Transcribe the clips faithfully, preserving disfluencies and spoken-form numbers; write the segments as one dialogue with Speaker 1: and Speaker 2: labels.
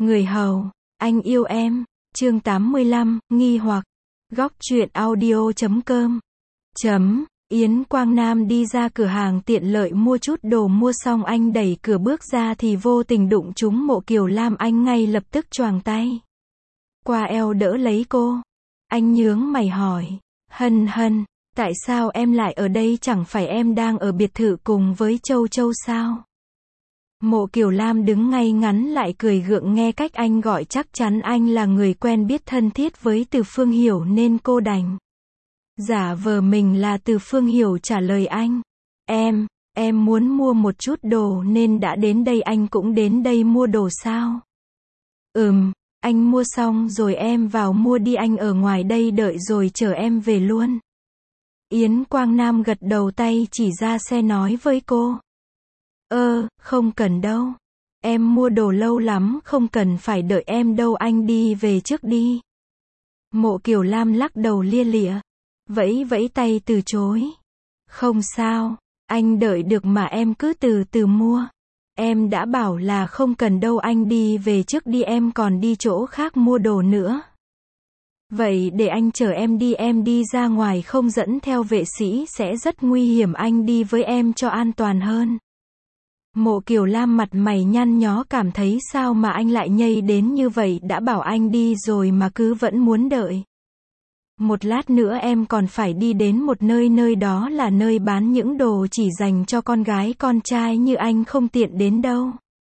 Speaker 1: Người hầu, anh yêu em. Chương tám mươi lăm, nghi hoặc. Góc truyện audio chấm com. Chấm. Yến Quang Nam đi ra cửa hàng tiện lợi mua chút đồ mua xong anh đẩy cửa bước ra thì vô tình đụng trúng Mộ Kiều Lam, anh ngay lập tức choàng tay qua eo đỡ lấy cô. Anh nhướng mày hỏi, Hân Hân, tại sao em lại ở đây, chẳng phải em đang ở biệt thự cùng với Châu Châu sao? Mộ Kiều Lam đứng ngay ngắn lại cười gượng, nghe cách anh gọi chắc chắn anh là người quen biết thân thiết với Từ Phương Hiểu nên cô đành giả vờ mình là Từ Phương Hiểu trả lời anh. Em, em muốn mua một chút đồ nên đã đến đây. Anh cũng đến đây mua đồ sao? Ừm, anh mua xong rồi em vào mua đi, anh ở ngoài đây đợi rồi chở em về luôn. Yến Quang Nam gật đầu, tay chỉ ra xe nói với cô. Ơ, không cần đâu. Em mua đồ lâu lắm, không cần phải đợi em đâu, anh đi về trước đi. Mộ Kiều Lam lắc đầu lia lịa, vẫy vẫy tay từ chối. Không sao, anh đợi được mà, em cứ từ từ mua. Em đã bảo là không cần đâu, anh đi về trước đi, em còn đi chỗ khác mua đồ nữa. Vậy để anh chở em đi, em đi ra ngoài không dẫn theo vệ sĩ sẽ rất nguy hiểm, anh đi với em cho an toàn hơn. Mộ Kiều Lam mặt mày nhăn nhó, cảm thấy sao mà anh lại nhây đến như vậy, đã bảo anh đi rồi mà cứ vẫn muốn đợi. Một lát nữa em còn phải đi đến một nơi, nơi đó là nơi bán những đồ chỉ dành cho con gái con trai như anh, không tiện đến đâu.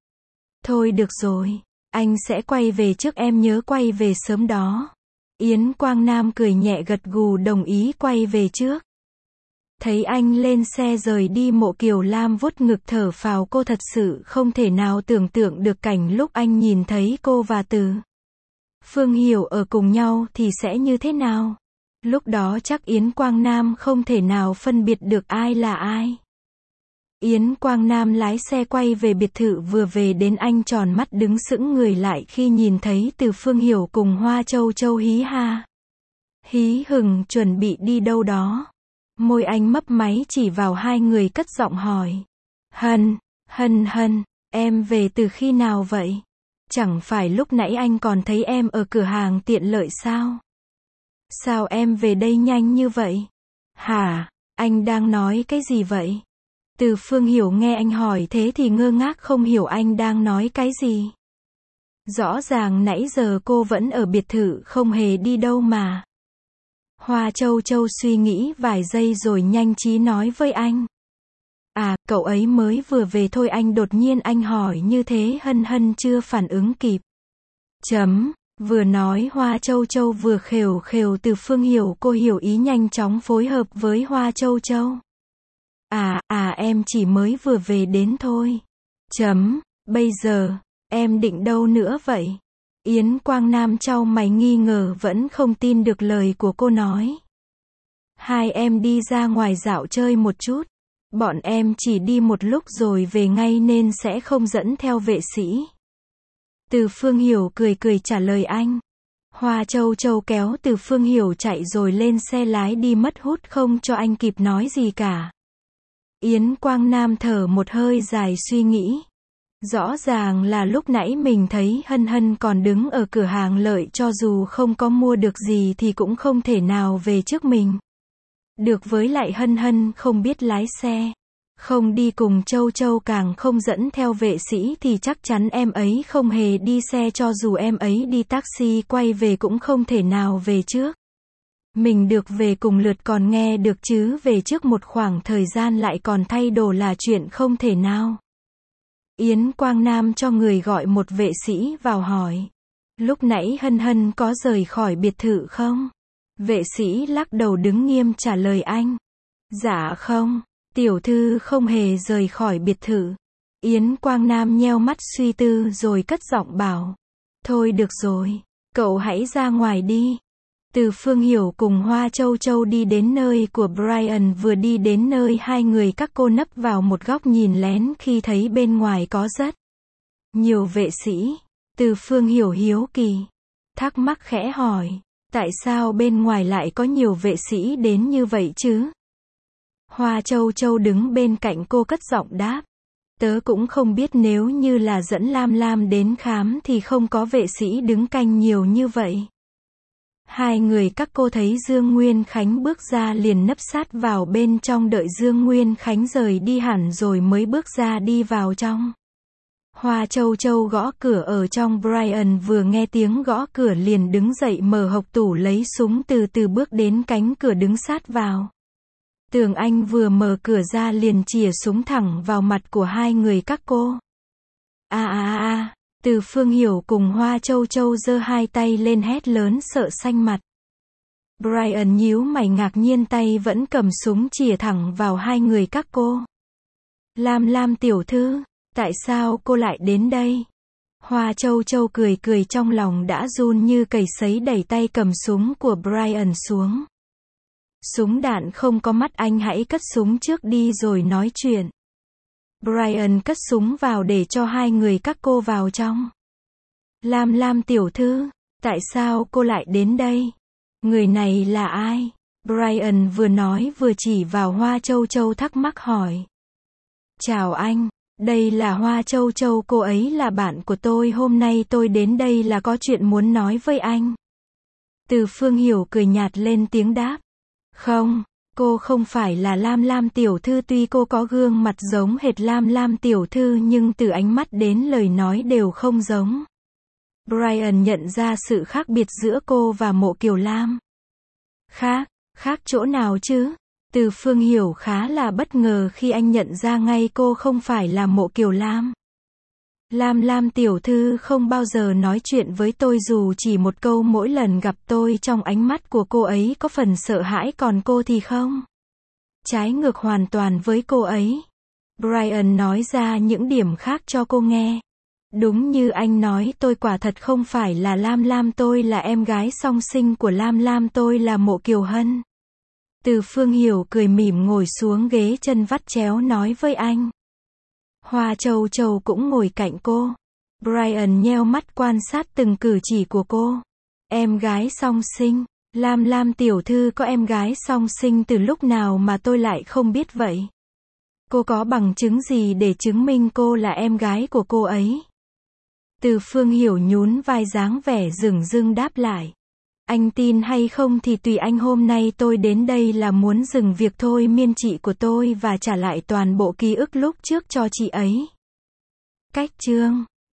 Speaker 1: Thôi được rồi, anh sẽ quay về trước, em nhớ quay về sớm đó. Yến Quang Nam cười nhẹ gật gù đồng ý quay về trước. Thấy anh lên xe rời đi, Mộ Kiều Lam vuốt ngực thở phào, cô thật sự không thể nào tưởng tượng được cảnh lúc anh nhìn thấy cô và Từ Phương Hiểu ở cùng nhau thì sẽ như thế nào. Lúc đó chắc Yến Quang Nam không thể nào phân biệt được ai là ai. Yến Quang Nam lái xe quay về biệt thự, vừa về đến anh tròn mắt đứng sững người lại khi nhìn thấy Từ Phương Hiểu cùng Hoa Châu Châu hí ha hí hửng chuẩn bị đi đâu đó. Môi anh mấp máy chỉ vào hai người, cất giọng hỏi. Hân, Hân Hân, em về từ khi nào vậy? Chẳng phải lúc nãy anh còn thấy em ở cửa hàng tiện lợi sao? Sao em về đây nhanh như vậy? Hả, anh đang nói cái gì vậy? Từ Phương Hiểu nghe anh hỏi thế thì ngơ ngác, không hiểu anh đang nói cái gì. Rõ ràng nãy giờ cô vẫn ở biệt thự không hề đi đâu mà. Hoa Châu Châu suy nghĩ vài giây rồi nhanh trí nói với anh. À, cậu ấy mới vừa về thôi. Anh đột nhiên anh hỏi như thế, Hân Hân chưa phản ứng kịp. Chấm, vừa nói Hoa Châu Châu vừa khều khều Từ Phương Hiểu, cô hiểu ý nhanh chóng phối hợp với Hoa Châu Châu. À, à em chỉ mới vừa về đến thôi. Chấm, bây giờ, em định đâu nữa vậy? Yến Quang Nam chau mày nghi ngờ, vẫn không tin được lời của cô nói. Hai em đi ra ngoài dạo chơi một chút. Bọn em chỉ đi một lúc rồi về ngay nên sẽ không dẫn theo vệ sĩ. Từ Phương Hiểu cười cười trả lời anh. Hoa Châu Châu kéo Từ Phương Hiểu chạy rồi lên xe lái đi mất hút, không cho anh kịp nói gì cả. Yến Quang Nam thở một hơi dài suy nghĩ. Rõ ràng là lúc nãy mình thấy Hân Hân còn đứng ở cửa hàng lợi, cho dù không có mua được gì thì cũng không thể nào về trước mình được, với lại Hân Hân không biết lái xe, không đi cùng Châu Châu, càng không dẫn theo vệ sĩ thì chắc chắn em ấy không hề đi xe, cho dù em ấy đi taxi quay về cũng không thể nào về trước mình được, về cùng lượt còn nghe được chứ về trước một khoảng thời gian lại còn thay đồ là chuyện không thể nào. Yến Quang Nam cho người gọi một vệ sĩ vào hỏi. Lúc nãy Hân Hân có rời khỏi biệt thự không? Vệ sĩ lắc đầu đứng nghiêm trả lời anh. Dạ không, tiểu thư không hề rời khỏi biệt thự. Yến Quang Nam nheo mắt suy tư rồi cất giọng bảo. Thôi được rồi, cậu hãy ra ngoài đi. Từ Phương Hiểu cùng Hoa Châu Châu đi đến nơi của Brian, vừa đi đến nơi hai người các cô nấp vào một góc nhìn lén khi thấy bên ngoài có rất nhiều vệ sĩ. Từ Phương Hiểu hiếu kỳ, thắc mắc khẽ hỏi, tại sao bên ngoài lại có nhiều vệ sĩ đến như vậy chứ? Hoa Châu Châu đứng bên cạnh cô cất giọng đáp, Tớ cũng không biết nếu như là dẫn Lam Lam đến khám thì không có vệ sĩ đứng canh nhiều như vậy. Hai người các cô thấy Dương Nguyên Khánh bước ra liền nấp sát vào bên trong đợi Dương Nguyên Khánh rời đi hẳn rồi mới bước ra đi vào trong. Hoa Châu Châu gõ cửa ở trong, Brian vừa nghe tiếng gõ cửa liền đứng dậy mở hộc tủ lấy súng từ từ bước đến cánh cửa đứng sát vào. Tường Anh vừa mở cửa ra liền chĩa súng thẳng vào mặt của hai người các cô. A a a, Từ Phương Hiểu cùng Hoa Châu Châu giơ hai tay lên hét lớn sợ xanh mặt. Brian nhíu mày ngạc nhiên tay vẫn cầm súng chĩa thẳng vào hai người các cô. Lam Lam tiểu thư, tại sao cô lại đến đây? Hoa Châu Châu cười cười trong lòng đã run như cầy sấy đẩy tay cầm súng của Brian xuống. Súng đạn không có mắt, anh hãy cất súng trước đi rồi nói chuyện. Brian cất súng vào để cho hai người các cô vào trong. Lam Lam tiểu thư, tại sao cô lại đến đây? Người này là ai? Brian vừa nói vừa chỉ vào Hoa Châu Châu thắc mắc hỏi. Chào anh, đây là Hoa Châu Châu, cô ấy là bạn của tôi, hôm nay tôi đến đây là có chuyện muốn nói với anh. Từ Phương Hiểu cười nhạt lên tiếng đáp. Không, cô không phải là Lam Lam tiểu thư, tuy cô có gương mặt giống hệt Lam Lam tiểu thư nhưng từ ánh mắt đến lời nói đều không giống. Brian nhận ra sự khác biệt giữa cô và Mộ Kiều Lam. Khác, khác chỗ nào chứ? Từ Phương Hiểu khá là bất ngờ khi anh nhận ra ngay cô không phải là Mộ Kiều Lam. Lam Lam tiểu thư không bao giờ nói chuyện với tôi dù chỉ một câu, mỗi lần gặp tôi trong ánh mắt của cô ấy có phần sợ hãi, còn cô thì không. Trái ngược hoàn toàn với cô ấy. Brian nói ra những điểm khác cho cô nghe. Đúng như anh nói, tôi quả thật không phải là Lam Lam, tôi là em gái song sinh của Lam Lam, tôi là Mộ Kiều Hân. Từ Phương Hiểu cười mỉm ngồi xuống ghế chân vắt chéo nói với anh. Hoa Châu Châu cũng ngồi cạnh cô. Brian nheo mắt quan sát từng cử chỉ của cô. Em gái song sinh, Lam Lam tiểu thư có em gái song sinh từ lúc nào mà tôi lại không biết vậy? Cô có bằng chứng gì để chứng minh cô là em gái của cô ấy? Từ Phương Hiểu nhún vai dáng vẻ dửng dưng đáp lại. Anh tin hay không thì tùy anh, hôm nay tôi đến đây là muốn dừng việc thôi miên chị của tôi và trả lại toàn bộ ký ức lúc trước cho chị ấy. Cách chương